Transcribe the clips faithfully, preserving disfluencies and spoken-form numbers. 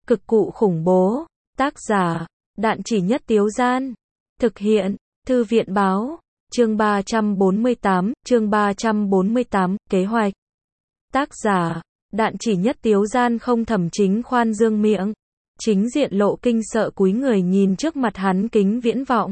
Cực cụ khủng bố. Tác giả, Đạn Chỉ Nhất Tiếu Gian. Thực hiện, Thư viện Báo. Chương ba trăm bốn mươi tám, chương ba trăm bốn mươi tám, kế hoạch. Tác giả, Đạn Chỉ Nhất Tiếu Gian. Không Thẩm Chính khoan dương miệng, chính diện lộ kinh sợ cúi người nhìn trước mặt hắn kính viễn vọng.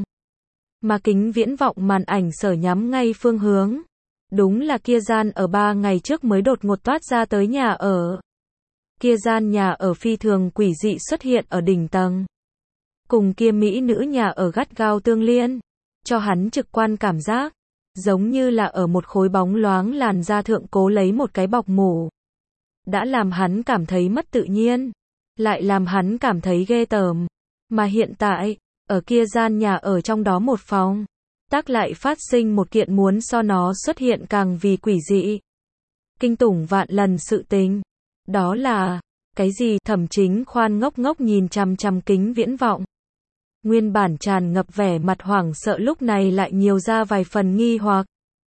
Mà kính viễn vọng màn ảnh sở nhắm ngay phương hướng. Đúng là kia gian ở ba ngày trước mới đột ngột toát ra tới nhà ở. Kia gian nhà ở phi thường quỷ dị xuất hiện ở đỉnh tầng. Cùng kia mỹ nữ nhà ở gắt gao tương liên, cho hắn trực quan cảm giác, giống như là ở một khối bóng loáng làn da thượng cố lấy một cái bọc mủ. Đã làm hắn cảm thấy mất tự nhiên, lại làm hắn cảm thấy ghê tởm. Mà hiện tại, ở kia gian nhà ở trong đó một phòng, tác lại phát sinh một kiện muốn so nó xuất hiện càng vì quỷ dị, kinh tủng vạn lần sự tình. Đó là, cái gì? Thẩm Chính khoan ngốc ngốc nhìn chằm chằm kính viễn vọng. Nguyên bản tràn ngập vẻ mặt hoảng sợ lúc này lại nhiều ra vài phần nghi hoặc.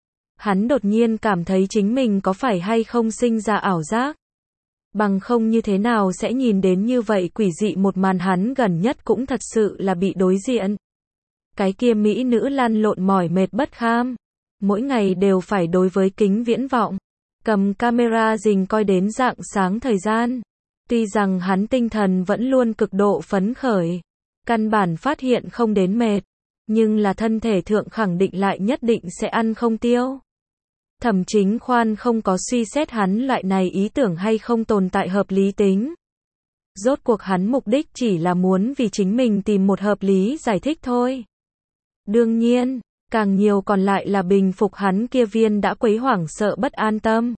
Hắn đột nhiên cảm thấy chính mình có phải hay không sinh ra ảo giác. Bằng không như thế nào sẽ nhìn đến như vậy quỷ dị một màn. Hắn gần nhất cũng thật sự là bị đối diện. Cái kia mỹ nữ lăn lộn mỏi mệt bất kham. Mỗi ngày đều phải đối với kính viễn vọng. Cầm camera rình coi đến rạng sáng thời gian. Tuy rằng hắn tinh thần vẫn luôn cực độ phấn khởi. Căn bản phát hiện không đến mệt. Nhưng là thân thể thượng khẳng định lại nhất định sẽ ăn không tiêu. Thẩm Chính khoan không có suy xét hắn loại này ý tưởng hay không tồn tại hợp lý tính. Rốt cuộc hắn mục đích chỉ là muốn vì chính mình tìm một hợp lý giải thích thôi. Đương nhiên, càng nhiều còn lại là bình phục hắn kia viên đã quấy hoảng sợ bất an tâm.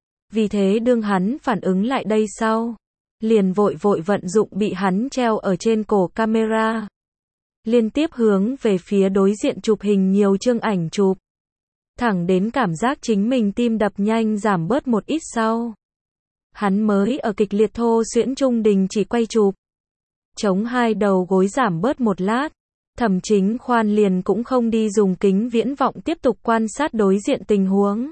Vì thế đương hắn phản ứng lại đây sau, liền vội vội vận dụng bị hắn treo ở trên cổ camera. Liên tiếp hướng về phía đối diện chụp hình nhiều chương ảnh chụp. Thẳng đến cảm giác chính mình tim đập nhanh giảm bớt một ít sau. Hắn mới ở kịch liệt thô xuyễn trung đình chỉ quay chụp. Chống hai đầu gối giảm bớt một lát. Thẩm Chính khoan liền cũng không đi dùng kính viễn vọng tiếp tục quan sát đối diện tình huống.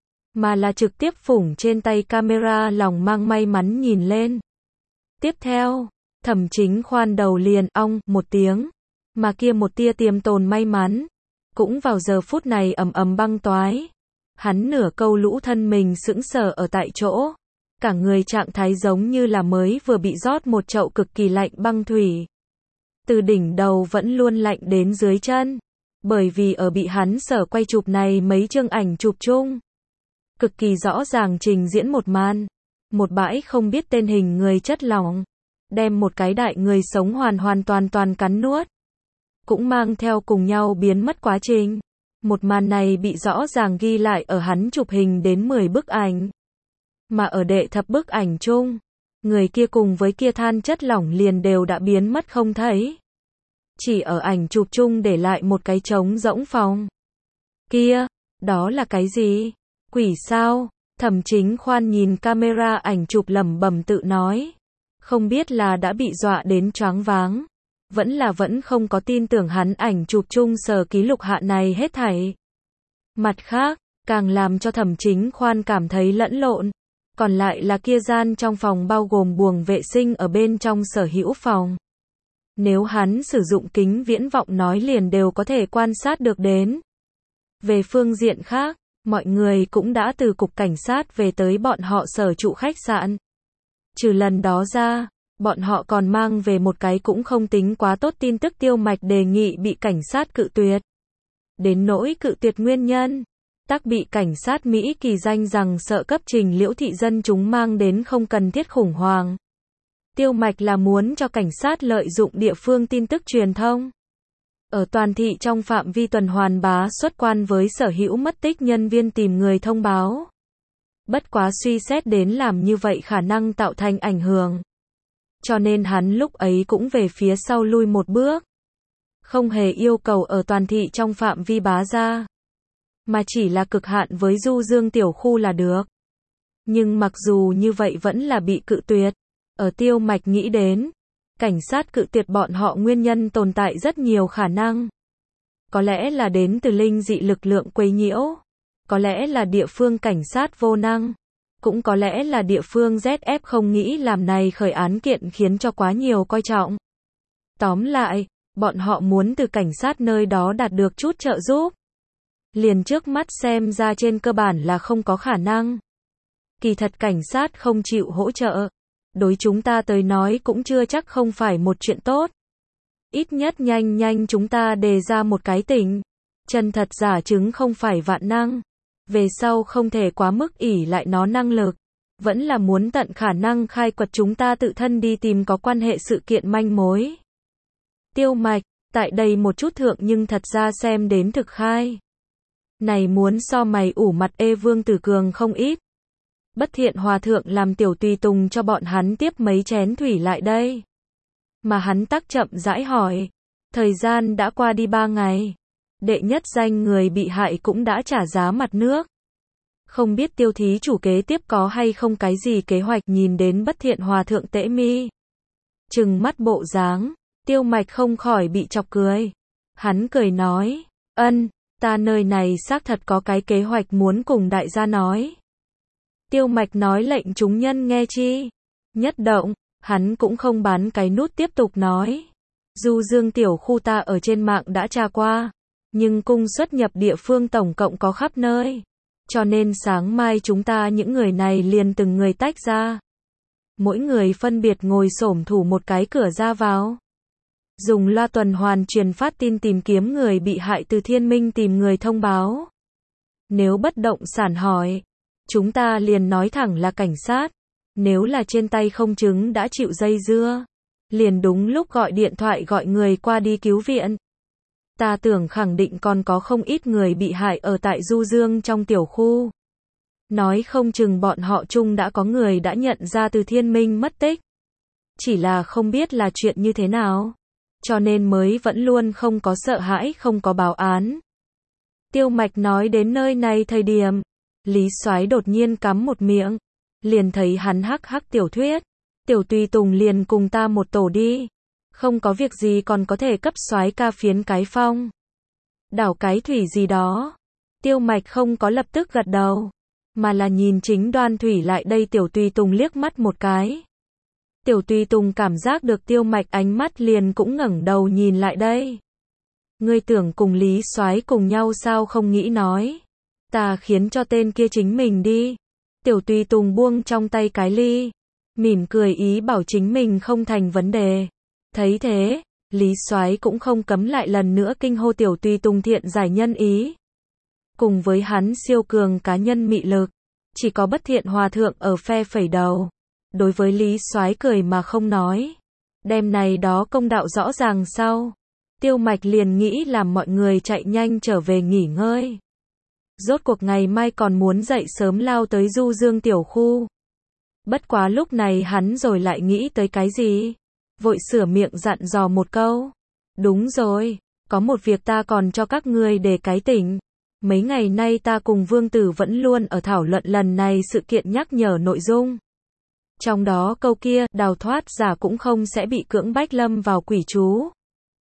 Mà là trực tiếp phủng trên tay camera lòng mang may mắn nhìn lên. Tiếp theo, Thẩm Chính khoan đầu liền ong một tiếng. Mà kia một tia tiềm tồn may mắn cũng vào giờ phút này ầm ầm băng toái. Hắn nửa câu lũ thân mình sững sờ ở tại chỗ. Cả người trạng thái giống như là mới vừa bị rót một chậu cực kỳ lạnh băng thủy. Từ đỉnh đầu vẫn luôn lạnh đến dưới chân. Bởi vì ở bị hắn sở quay chụp này mấy chương ảnh chụp chung. Cực kỳ rõ ràng trình diễn một màn. Một bãi không biết tên hình người chất lỏng. Đem một cái đại người sống hoàn hoàn toàn toàn cắn nuốt. Cũng mang theo cùng nhau biến mất quá trình. Một màn này bị rõ ràng ghi lại ở hắn chụp hình đến mười bức ảnh. Mà ở đệ thập bức ảnh chung, người kia cùng với kia than chất lỏng liền đều đã biến mất không thấy. Chỉ ở ảnh chụp chung để lại một cái trống rỗng phòng. Kia, đó là cái gì? Quỷ sao? Thẩm Chính khoan nhìn camera ảnh chụp lẩm bẩm tự nói. Không biết là đã bị dọa đến choáng váng. Vẫn là vẫn không có tin tưởng hắn ảnh chụp chung sở ký lục hạ này hết thảy. Mặt khác, càng làm cho Thẩm Chính khoan cảm thấy lẫn lộn. Còn lại là kia gian trong phòng bao gồm buồng vệ sinh ở bên trong sở hữu phòng. Nếu hắn sử dụng kính viễn vọng nói liền đều có thể quan sát được đến. Về phương diện khác, mọi người cũng đã từ cục cảnh sát về tới bọn họ sở trụ khách sạn. Trừ lần đó ra, bọn họ còn mang về một cái cũng không tính quá tốt tin tức. Tiêu Mạch đề nghị bị cảnh sát cự tuyệt. Đến nỗi cự tuyệt nguyên nhân, tác bị cảnh sát Mỹ kỳ danh rằng sợ cấp trình liễu thị dân chúng mang đến không cần thiết khủng hoảng. Tiêu Mạch là muốn cho cảnh sát lợi dụng địa phương tin tức truyền thông. Ở toàn thị trong phạm vi tuần hoàn bá xuất quan với sở hữu mất tích nhân viên tìm người thông báo. Bất quá suy xét đến làm như vậy khả năng tạo thành ảnh hưởng. Cho nên hắn lúc ấy cũng về phía sau lui một bước. Không hề yêu cầu ở toàn thị trong phạm vi bá ra. Mà chỉ là cực hạn với du dương tiểu khu là được. Nhưng mặc dù như vậy vẫn là bị cự tuyệt. Ở Tiêu Mạch nghĩ đến, cảnh sát cự tuyệt bọn họ nguyên nhân tồn tại rất nhiều khả năng. Có lẽ là đến từ linh dị lực lượng quấy nhiễu. Có lẽ là địa phương cảnh sát vô năng. Cũng có lẽ là địa phương Z F không nghĩ làm này khởi án kiện khiến cho quá nhiều coi trọng. Tóm lại, bọn họ muốn từ cảnh sát nơi đó đạt được chút trợ giúp. Liền trước mắt xem ra trên cơ bản là không có khả năng. Kỳ thật cảnh sát không chịu hỗ trợ. Đối chúng ta tới nói cũng chưa chắc không phải một chuyện tốt. Ít nhất nhanh nhanh chúng ta đề ra một cái tỉnh. Chân thật giả chứng không phải vạn năng. Về sau không thể quá mức ỷ lại nó năng lực. Vẫn là muốn tận khả năng khai quật chúng ta tự thân đi tìm có quan hệ sự kiện manh mối. Tiêu Mạch, tại đây một chút thượng nhưng thật ra xem đến thực khai. Này muốn so mày ủ mặt ê Vương Tử Cường không ít. Bất Thiện Hòa Thượng làm tiểu tùy tùng cho bọn hắn tiếp mấy chén thủy lại đây. Mà hắn tắc chậm rãi hỏi. Thời gian đã qua đi ba ngày. Đệ nhất danh người bị hại cũng đã trả giá mặt nước. Không biết Tiêu thí chủ kế tiếp có hay không cái gì kế hoạch. Nhìn đến Bất Thiện Hòa Thượng tễ mi. Trừng mắt bộ dáng. Tiêu Mạch không khỏi bị chọc cười. Hắn cười nói. Ân, ta nơi này xác thật có cái kế hoạch muốn cùng đại gia nói. Tiêu Mạch nói lệnh chúng nhân nghe chi. Nhất động, hắn cũng không bán cái nút tiếp tục nói. Du Dương tiểu khu ta ở trên mạng đã tra qua. Nhưng cung xuất nhập địa phương tổng cộng có khắp nơi. Cho nên sáng mai chúng ta những người này liền từng người tách ra. Mỗi người phân biệt ngồi xổm thủ một cái cửa ra vào. Dùng loa tuần hoàn truyền phát tin tìm kiếm người bị hại từ Thiên Minh tìm người thông báo. Nếu bất động sản hỏi, chúng ta liền nói thẳng là cảnh sát. Nếu là trên tay không chứng đã chịu dây dưa, liền đúng lúc gọi điện thoại gọi người qua đi cứu viện. Ta tưởng khẳng định còn có không ít người bị hại ở tại Du Dương trong tiểu khu. Nói không chừng bọn họ chung đã có người đã nhận ra từ Thiên Minh mất tích. Chỉ là không biết là chuyện như thế nào. Cho nên mới vẫn luôn không có sợ hãi không có báo án. Tiêu Mạch nói đến nơi này thời điểm. Lý Soái đột nhiên cắm một miệng. Liền thấy hắn hắc hắc tiểu thuyết. Tiểu tùy tùng liền cùng ta một tổ đi. Không có việc gì còn có thể cấp soái ca phiến cái phong. Đảo cái thủy gì đó. Tiêu Mạch không có lập tức gật đầu. Mà là nhìn chính Đoan Thủy lại đây tiểu tùy tùng liếc mắt một cái. Tiểu tùy tùng cảm giác được Tiêu Mạch ánh mắt liền cũng ngẩng đầu nhìn lại đây. Ngươi tưởng cùng Lý Soái cùng nhau sao không nghĩ nói. Ta khiến cho tên kia chính mình đi. Tiểu tùy tùng buông trong tay cái ly. Mỉm cười ý bảo chính mình không thành vấn đề. Thấy thế, Lý Soái cũng không cấm lại lần nữa kinh hô tiểu tùy tùng thiện giải nhân ý. Cùng với hắn siêu cường cá nhân mị lực. Chỉ có Bất Thiện Hòa Thượng ở phe phẩy đầu. Đối với Lý Soái cười mà không nói. Đêm này đó công đạo rõ ràng sau. Tiêu Mạch liền nghĩ làm mọi người chạy nhanh trở về nghỉ ngơi. Rốt cuộc ngày mai còn muốn dậy sớm lao tới Du Dương tiểu khu. Bất quá lúc này hắn rồi lại nghĩ tới cái gì? Vội sửa miệng dặn dò một câu. Đúng rồi, có một việc ta còn cho các ngươi để cái tỉnh. Mấy ngày nay ta cùng Vương Tử vẫn luôn ở thảo luận lần này sự kiện nhắc nhở nội dung. Trong đó câu kia, đào thoát giả cũng không sẽ bị cưỡng bách lâm vào quỷ chú.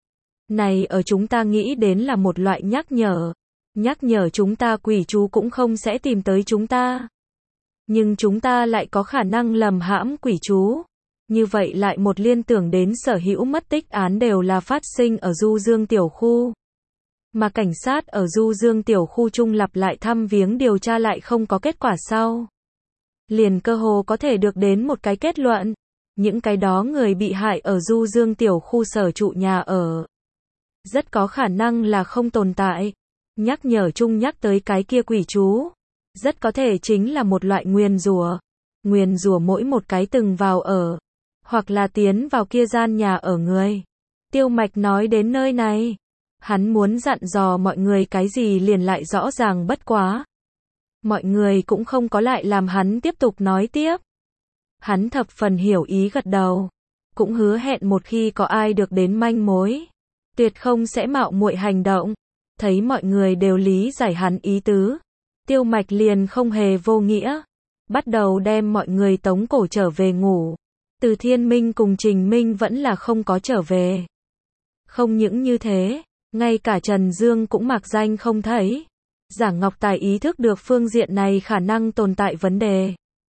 Này ở chúng ta nghĩ đến là một loại nhắc nhở. Nhắc nhở chúng ta quỷ chú cũng không sẽ tìm tới chúng ta. Nhưng chúng ta lại có khả năng lầm hãm quỷ chú. Như vậy lại một liên tưởng đến sở hữu mất tích án đều là phát sinh ở Du Dương tiểu khu. Mà cảnh sát ở Du Dương tiểu khu trung lặp lại thăm viếng điều tra lại không có kết quả sau. Liền cơ hồ có thể được đến một cái kết luận. Những cái đó người bị hại ở Du Dương tiểu khu sở trụ nhà ở. Rất có khả năng là không tồn tại. Nhắc nhở chung nhắc tới cái kia quỷ chú. Rất có thể chính là một loại nguyền rủa. Nguyền rủa mỗi một cái từng vào ở. Hoặc là tiến vào kia gian nhà ở người. Tiêu Mạch nói đến nơi này. Hắn muốn dặn dò mọi người cái gì liền lại rõ ràng bất quá. Mọi người cũng không có lại làm hắn tiếp tục nói tiếp. Hắn thập phần hiểu ý gật đầu. Cũng hứa hẹn một khi có ai được đến manh mối. Tuyệt không sẽ mạo muội hành động. Thấy mọi người đều lý giải hắn ý tứ. Tiêu Mạch liền không hề vô nghĩa. Bắt đầu đem mọi người tống cổ trở về ngủ. Từ Thiên Minh cùng Trình Minh vẫn là không có trở về. Không những như thế, ngay cả Trần Dương cũng mặc danh không thấy. Giảng Ngọc Tài ý thức được phương diện này khả năng tồn tại vấn đề.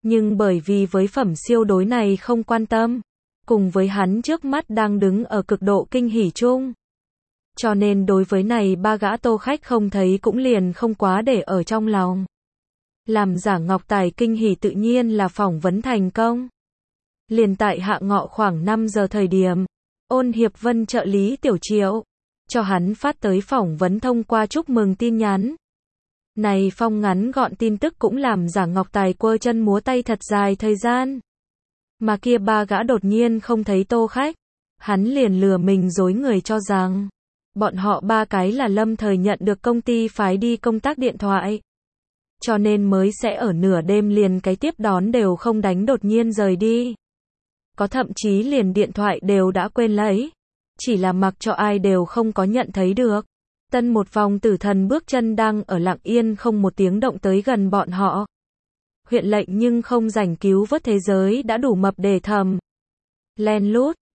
Nhưng bởi vì với phẩm siêu đối này không quan tâm, cùng với hắn trước mắt đang đứng ở cực độ kinh hỉ chung. Cho nên đối với này ba gã tô khách không thấy cũng liền không quá để ở trong lòng. Làm giả Ngọc Tài kinh hỉ tự nhiên là phỏng vấn thành công. Liền tại hạ ngọ khoảng năm giờ thời điểm, Ôn Hiệp Vân trợ lý Tiểu Triệu cho hắn phát tới phỏng vấn thông qua chúc mừng tin nhắn. Này phong ngắn gọn tin tức cũng làm giả Ngọc Tài quơ chân múa tay thật dài thời gian. Mà kia ba gã đột nhiên không thấy tô khách, hắn liền lừa mình dối người cho rằng bọn họ ba cái là lâm thời nhận được công ty phái đi công tác điện thoại. Cho nên mới sẽ ở nửa đêm liền cái tiếp đón đều không đánh đột nhiên rời đi. Có thậm chí liền điện thoại đều đã quên lấy. Chỉ là mặc cho ai đều không có nhận thấy được. Tân một vòng tử thần bước chân đang ở lặng yên không một tiếng động tới gần bọn họ. Huyện lệnh nhưng không rảnh cứu vớt thế giới đã đủ mập để thầm. Len lút,